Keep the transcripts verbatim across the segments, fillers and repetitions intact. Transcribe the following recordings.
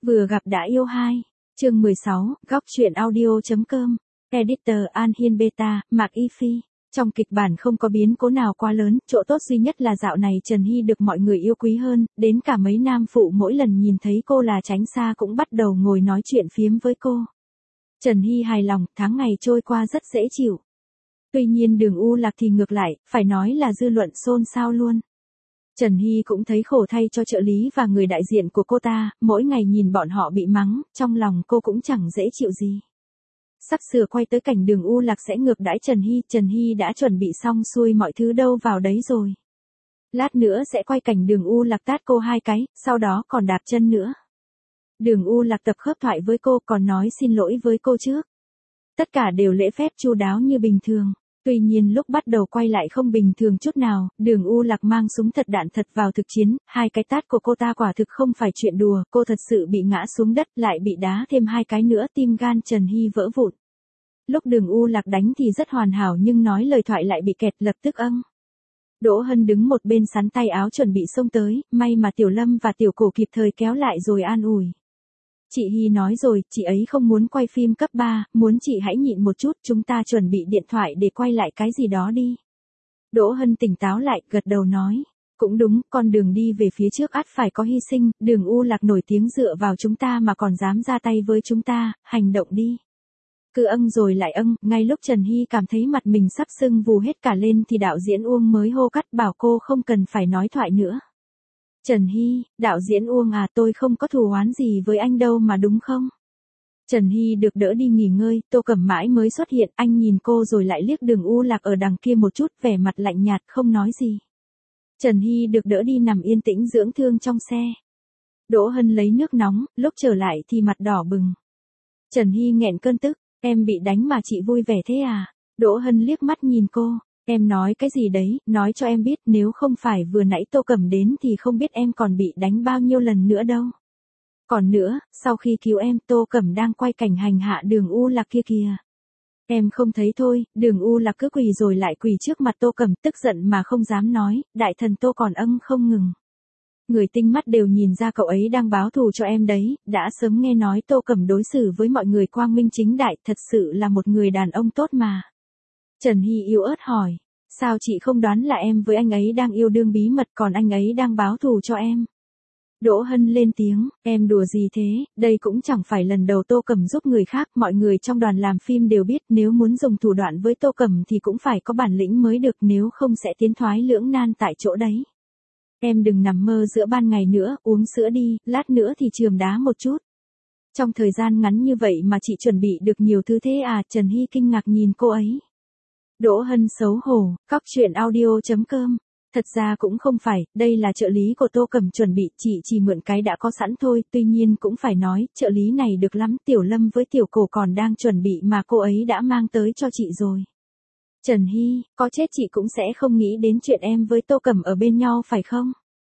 Vừa gặp đã yêu hai. Chương mười sáu, góc truyện audio.com. Editor An Hiên Beta, Mạc Y Phi. Trong kịch bản không có biến cố nào quá lớn, chỗ tốt duy nhất là dạo này Trần Hy được mọi người yêu quý hơn, đến cả mấy nam phụ mỗi lần nhìn thấy cô là tránh xa cũng bắt đầu ngồi nói chuyện phiếm với cô. Trần Hy hài lòng, tháng ngày trôi qua rất dễ chịu. Tuy nhiên Đường U Lạc thì ngược lại, phải nói là dư luận xôn xao luôn. Trần Hy cũng thấy khổ thay cho trợ lý và người đại diện của cô ta, mỗi ngày nhìn bọn họ bị mắng, trong lòng cô cũng chẳng dễ chịu gì. Sắp sửa quay tới cảnh Đường U Lạc sẽ ngược đãi Trần Hy, Trần Hy đã chuẩn bị xong xuôi mọi thứ đâu vào đấy rồi. Lát nữa sẽ quay cảnh Đường U Lạc tát cô hai cái, sau đó còn đạp chân nữa. Đường U Lạc tập khớp thoại với cô, còn nói xin lỗi với cô trước. Tất cả đều lễ phép chu đáo như bình thường. Tuy nhiên lúc bắt đầu quay lại không bình thường chút nào, Đường U Lạc mang súng thật đạn thật vào thực chiến, hai cái tát của cô ta quả thực không phải chuyện đùa, cô thật sự bị ngã xuống đất, lại bị đá thêm hai cái nữa, tim gan Trần Hy vỡ vụn. Lúc Đường U Lạc đánh thì rất hoàn hảo nhưng nói lời thoại lại bị kẹt, lập tức âng. Đỗ Hân đứng một bên sắn tay áo chuẩn bị xông tới, may mà Tiểu Lâm và Tiểu Cổ kịp thời kéo lại rồi an ủi. Chị Hy nói rồi, chị ấy không muốn quay phim cấp ba, muốn chị hãy nhịn một chút, chúng ta chuẩn bị điện thoại để quay lại cái gì đó đi. Đỗ Hân tỉnh táo lại, gật đầu nói. Cũng đúng, con đường đi về phía trước ắt phải có hy sinh, Đường U Lạc nổi tiếng dựa vào chúng ta mà còn dám ra tay với chúng ta, hành động đi. Cứ âng rồi lại âng, ngay lúc Trần Hy cảm thấy mặt mình sắp sưng vù hết cả lên thì đạo diễn Uông mới hô cắt bảo cô không cần phải nói thoại nữa. Trần Hy, đạo diễn Uông à, tôi không có thù oán gì với anh đâu mà đúng không? Trần Hy được đỡ đi nghỉ ngơi, Tô Cẩm mãi mới xuất hiện, anh nhìn cô rồi lại liếc Đường U Lạc ở đằng kia một chút, vẻ mặt lạnh nhạt không nói gì. Trần Hy được đỡ đi nằm yên tĩnh dưỡng thương trong xe. Đỗ Hân lấy nước nóng, lúc trở lại thì mặt đỏ bừng. Trần Hy nghẹn cơn tức, em bị đánh mà chị vui vẻ thế à? Đỗ Hân liếc mắt nhìn cô. Em nói cái gì đấy, nói cho em biết, nếu không phải vừa nãy Tô Cẩm đến thì không biết em còn bị đánh bao nhiêu lần nữa đâu. Còn nữa, sau khi cứu em, Tô Cẩm đang quay cảnh hành hạ Đường U Lạc kia kìa. Em không thấy thôi, Đường U Lạc cứ quỳ rồi lại quỳ trước mặt Tô Cẩm, tức giận mà không dám nói, đại thần Tô còn âng không ngừng. Người tinh mắt đều nhìn ra cậu ấy đang báo thù cho em đấy, đã sớm nghe nói Tô Cẩm đối xử với mọi người quang minh chính đại, thật sự là một người đàn ông tốt mà. Trần Hy yếu ớt hỏi, sao chị không đoán là em với anh ấy đang yêu đương bí mật còn anh ấy đang báo thù cho em? Đỗ Hân lên tiếng, em đùa gì thế, đây cũng chẳng phải lần đầu Tô Cẩm giúp người khác, mọi người trong đoàn làm phim đều biết nếu muốn dùng thủ đoạn với Tô Cẩm thì cũng phải có bản lĩnh mới được, nếu không sẽ tiến thoái lưỡng nan tại chỗ đấy. Em đừng nằm mơ giữa ban ngày nữa, uống sữa đi, lát nữa thì chườm đá một chút. Trong thời gian ngắn như vậy mà chị chuẩn bị được nhiều thứ thế à? Trần Hy kinh ngạc nhìn cô ấy. Đỗ Hân xấu hổ, góc truyện audio.com. Thật ra cũng không phải, đây là trợ lý của Tô Cẩm chuẩn bị, chị chỉ mượn cái đã có sẵn thôi, tuy nhiên cũng phải nói, trợ lý này được lắm, Tiểu Lâm với Tiểu Cổ còn đang chuẩn bị mà cô ấy đã mang tới cho chị rồi. Trần Hy, có chết chị cũng sẽ không nghĩ đến chuyện em với Tô Cẩm ở bên nhau phải không?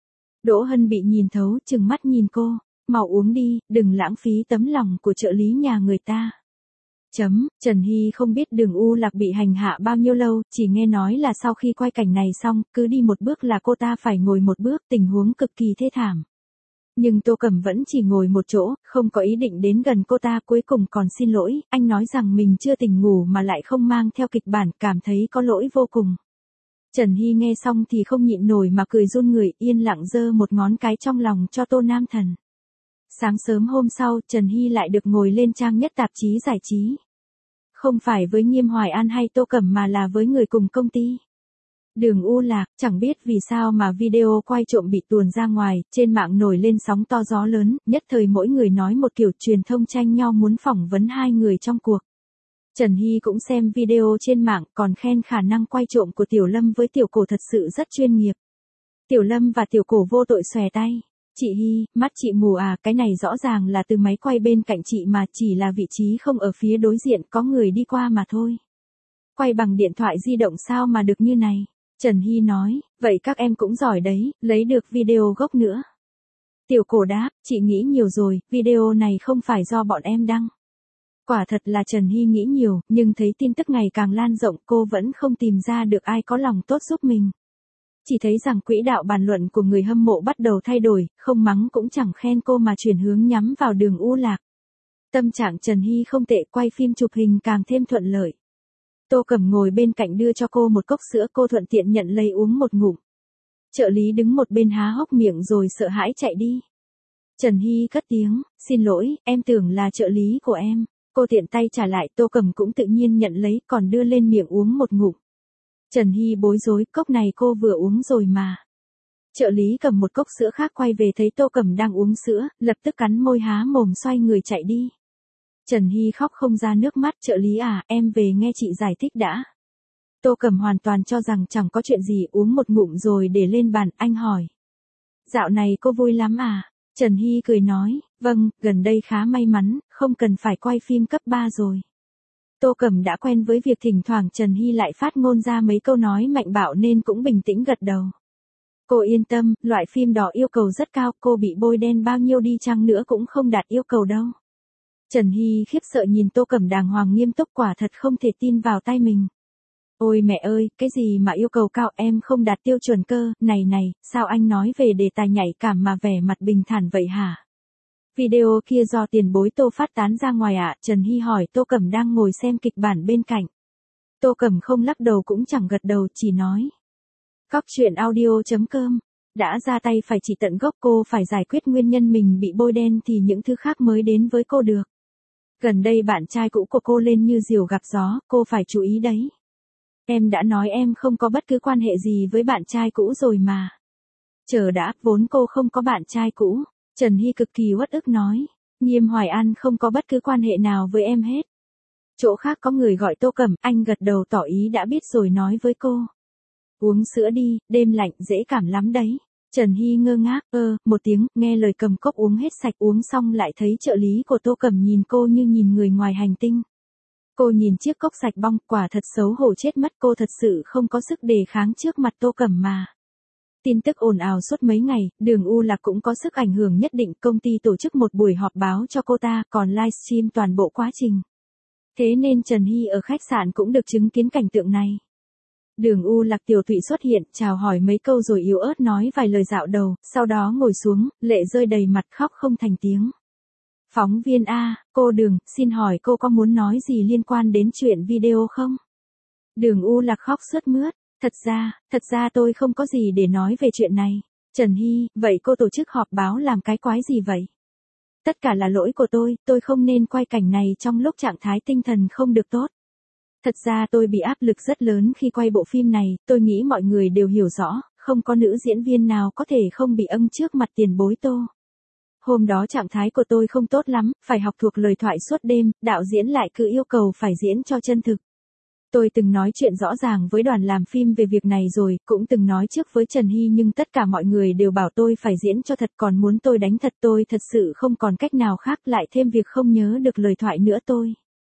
Đỗ Hân bị nhìn thấu, trừng mắt nhìn cô, mau uống đi, đừng lãng phí tấm lòng của trợ lý nhà người ta. Chấm, Trần Hy không biết Đường U Lạc bị hành hạ bao nhiêu lâu, chỉ nghe nói là sau khi quay cảnh này xong, cứ đi một bước là cô ta phải ngồi một bước, tình huống cực kỳ thê thảm. Nhưng Tô Cẩm vẫn chỉ ngồi một chỗ, không có ý định đến gần cô ta, cuối cùng còn xin lỗi, anh nói rằng mình chưa tỉnh ngủ mà lại không mang theo kịch bản, cảm thấy có lỗi vô cùng. Trần Hy nghe xong thì không nhịn nổi mà cười run người, yên lặng giơ một ngón cái trong lòng cho Tô Nam Thần. Sáng sớm hôm sau, Trần Hy lại được ngồi lên trang nhất tạp chí giải trí. Không phải với Nghiêm Hoài An hay Tô Cẩm mà là với người cùng công ty. Đường U Lạc, chẳng biết vì sao mà video quay trộm bị tuồn ra ngoài, trên mạng nổi lên sóng to gió lớn, nhất thời mỗi người nói một kiểu, truyền thông tranh nhau muốn phỏng vấn hai người trong cuộc. Trần Hy cũng xem video trên mạng, còn khen khả năng quay trộm của Tiểu Lâm với Tiểu Cổ thật sự rất chuyên nghiệp. Tiểu Lâm và Tiểu Cổ vô tội xòe tay. Chị Hy, mắt chị mù à, cái này rõ ràng là từ máy quay bên cạnh chị mà, chỉ là vị trí không ở phía đối diện, có người đi qua mà thôi. Quay bằng điện thoại di động sao mà được như này? Trần Hy nói, vậy các em cũng giỏi đấy, lấy được video gốc nữa. Tiểu Cổ đáp, chị nghĩ nhiều rồi, video này không phải do bọn em đăng. Quả thật là Trần Hy nghĩ nhiều, nhưng thấy tin tức ngày càng lan rộng, cô vẫn không tìm ra được ai có lòng tốt giúp mình. Chỉ thấy rằng quỹ đạo bàn luận của người hâm mộ bắt đầu thay đổi, không mắng cũng chẳng khen cô mà chuyển hướng nhắm vào Đường U Lạc. Tâm trạng Trần Hy không tệ, quay phim chụp hình càng thêm thuận lợi. Tô Cẩm ngồi bên cạnh đưa cho cô một cốc sữa, cô thuận tiện nhận lấy uống một ngụm. Trợ lý đứng một bên há hốc miệng rồi sợ hãi chạy đi. Trần Hy cất tiếng, xin lỗi, em tưởng là trợ lý của em. Cô tiện tay trả lại, Tô Cẩm cũng tự nhiên nhận lấy còn đưa lên miệng uống một ngụm. Trần Hy bối rối, cốc này cô vừa uống rồi mà. Trợ lý cầm một cốc sữa khác quay về thấy Tô Cẩm đang uống sữa, lập tức cắn môi há mồm xoay người chạy đi. Trần Hy khóc không ra nước mắt, trợ lý à, em về nghe chị giải thích đã. Tô Cẩm hoàn toàn cho rằng chẳng có chuyện gì, uống một ngụm rồi để lên bàn, anh hỏi. Dạo này cô vui lắm à? Trần Hy cười nói, vâng, gần đây khá may mắn, không cần phải quay phim cấp ba rồi. Tô Cẩm đã quen với việc thỉnh thoảng Trần Hy lại phát ngôn ra mấy câu nói mạnh bạo nên cũng bình tĩnh gật đầu. Cô yên tâm, loại phim đó yêu cầu rất cao, cô bị bôi đen bao nhiêu đi chăng nữa cũng không đạt yêu cầu đâu. Trần Hy khiếp sợ nhìn Tô Cẩm đàng hoàng nghiêm túc, quả thật không thể tin vào tay mình. Ôi mẹ ơi, cái gì mà yêu cầu cao, em không đạt tiêu chuẩn cơ, này này, sao anh nói về đề tài nhạy cảm mà vẻ mặt bình thản vậy hả? Video kia do tiền bối Tô phát tán ra ngoài ạ, à? Trần Hy hỏi. Tô Cẩm đang ngồi xem kịch bản bên cạnh. Tô Cẩm không lắc đầu cũng chẳng gật đầu, chỉ nói. Cóc truyện audio chấm com, đã ra tay phải chỉ tận gốc, cô phải giải quyết nguyên nhân mình bị bôi đen thì những thứ khác mới đến với cô được. Gần đây bạn trai cũ của cô lên như diều gặp gió, cô phải chú ý đấy. Em đã nói em không có bất cứ quan hệ gì với bạn trai cũ rồi mà. Chờ đã, vốn cô không có bạn trai cũ. Trần Hy cực kỳ uất ức nói. Nghiêm Hoài An không có bất cứ quan hệ nào với em hết. Chỗ khác có người gọi Tô Cẩm, anh gật đầu tỏ ý đã biết rồi nói với cô. Uống sữa đi, đêm lạnh dễ cảm lắm đấy. Trần Hy ngơ ngác, ơ, một tiếng, nghe lời cầm cốc uống hết sạch, uống xong lại thấy trợ lý của Tô Cẩm nhìn cô như nhìn người ngoài hành tinh. Cô nhìn chiếc cốc sạch bong, quả thật xấu hổ chết mất, cô thật sự không có sức đề kháng trước mặt Tô Cẩm mà. Tin tức ồn ào suốt mấy ngày, Đường U Lạc cũng có sức ảnh hưởng nhất định, công ty tổ chức một buổi họp báo cho cô ta, còn livestream toàn bộ quá trình. Thế nên Trần Hy ở khách sạn cũng được chứng kiến cảnh tượng này. Đường U Lạc tiểu tụy xuất hiện, chào hỏi mấy câu rồi yếu ớt nói vài lời dạo đầu, sau đó ngồi xuống, lệ rơi đầy mặt, khóc không thành tiếng. Phóng viên A, cô Đường, xin hỏi cô có muốn nói gì liên quan đến chuyện video không? Đường U Lạc khóc sướt mướt, thật ra, thật ra tôi không có gì để nói về chuyện này. Trần Hy, vậy cô tổ chức họp báo làm cái quái gì vậy? Tất cả là lỗi của tôi, tôi không nên quay cảnh này trong lúc trạng thái tinh thần không được tốt. Thật ra tôi bị áp lực rất lớn khi quay bộ phim này, tôi nghĩ mọi người đều hiểu rõ, không có nữ diễn viên nào có thể không bị âng trước mặt tiền bối Tô. Hôm đó trạng thái của tôi không tốt lắm, phải học thuộc lời thoại suốt đêm, đạo diễn lại cứ yêu cầu phải diễn cho chân thực. Tôi từng nói chuyện rõ ràng với đoàn làm phim về việc này rồi, cũng từng nói trước với Trần Hy nhưng tất cả mọi người đều bảo tôi phải diễn cho thật, còn muốn tôi đánh thật, tôi thật sự không còn cách nào khác, lại thêm việc không nhớ được lời thoại nữa tôi.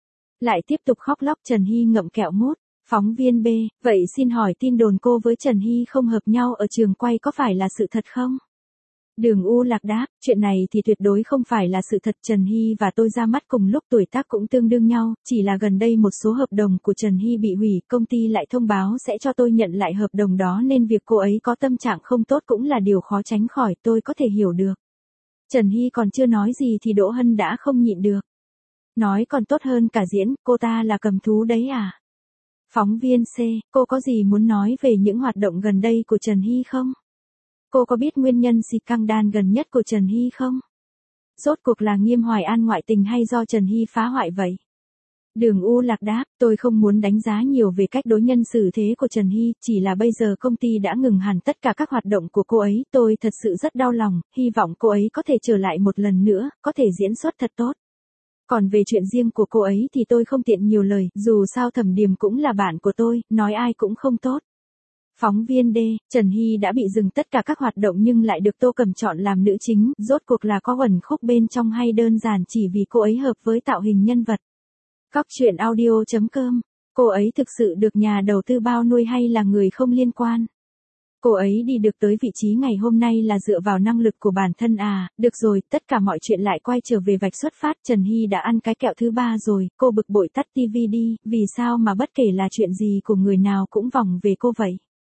Lại tiếp tục khóc lóc. Trần Hy ngậm kẹo mút. Phóng viên B, vậy xin hỏi tin đồn cô với Trần Hy không hợp nhau ở trường quay có phải là sự thật không? Đường U Lạc đáp, chuyện này thì tuyệt đối không phải là sự thật. Trần Hy và tôi ra mắt cùng lúc, tuổi tác cũng tương đương nhau, chỉ là gần đây một số hợp đồng của Trần Hy bị hủy, công ty lại thông báo sẽ cho tôi nhận lại hợp đồng đó nên việc cô ấy có tâm trạng không tốt cũng là điều khó tránh khỏi, tôi có thể hiểu được. Trần Hy còn chưa nói gì thì Đỗ Hân đã không nhịn được. Nói còn tốt hơn cả diễn, cô ta là cầm thú đấy à? Phóng viên C, cô có gì muốn nói về những hoạt động gần đây của Trần Hy không? Cô có biết nguyên nhân xì căng đan gần nhất của Trần Hy không? Rốt cuộc là Nghiêm Hoài An ngoại tình hay do Trần Hy phá hoại vậy? Đường U Lạc đáp, tôi không muốn đánh giá nhiều về cách đối nhân xử thế của Trần Hy, chỉ là bây giờ công ty đã ngừng hẳn tất cả các hoạt động của cô ấy, tôi thật sự rất đau lòng, hy vọng cô ấy có thể trở lại một lần nữa, có thể diễn xuất thật tốt. Còn về chuyện riêng của cô ấy thì tôi không tiện nhiều lời, dù sao Thẩm Điềm cũng là bạn của tôi, nói ai cũng không tốt. Phóng viên D, Trần Hy đã bị dừng tất cả các hoạt động nhưng lại được Tô Cẩm chọn làm nữ chính, rốt cuộc là có uẩn khúc bên trong hay đơn giản chỉ vì cô ấy hợp với tạo hình nhân vật? Cóc truyện audio chấm com, cô ấy thực sự được nhà đầu tư bao nuôi hay là người không liên quan? Cô ấy đi được tới vị trí ngày hôm nay là dựa vào năng lực của bản thân à, được rồi, tất cả mọi chuyện lại quay trở về vạch xuất phát, Trần Hy đã ăn cái kẹo thứ ba rồi, cô bực bội tắt tivi đi, vì sao mà bất kể là chuyện gì của người nào cũng vòng về cô vậy?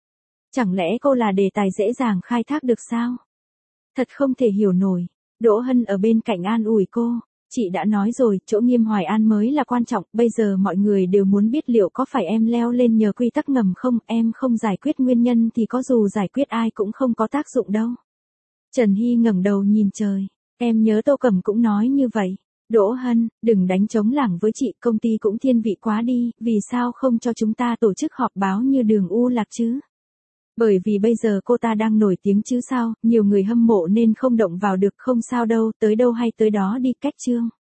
Chẳng lẽ cô là đề tài dễ dàng khai thác được sao? Thật không thể hiểu nổi. Đỗ Hân ở bên cạnh an ủi cô. Chị đã nói rồi, chỗ Nghiêm Hoài An mới là quan trọng, bây giờ mọi người đều muốn biết liệu có phải em leo lên nhờ quy tắc ngầm không, em không giải quyết nguyên nhân thì có dù giải quyết ai cũng không có tác dụng đâu. Trần Hy ngẩng đầu nhìn trời, em nhớ Tô Cẩm cũng nói như vậy. Đỗ Hân, đừng đánh trống lảng với chị, công ty cũng thiên vị quá đi, vì sao không cho chúng ta tổ chức họp báo như Đường U Lạc chứ? Bởi vì bây giờ cô ta đang nổi tiếng chứ sao, nhiều người hâm mộ nên không động vào được, không sao đâu, tới đâu hay tới đó đi, cách chương.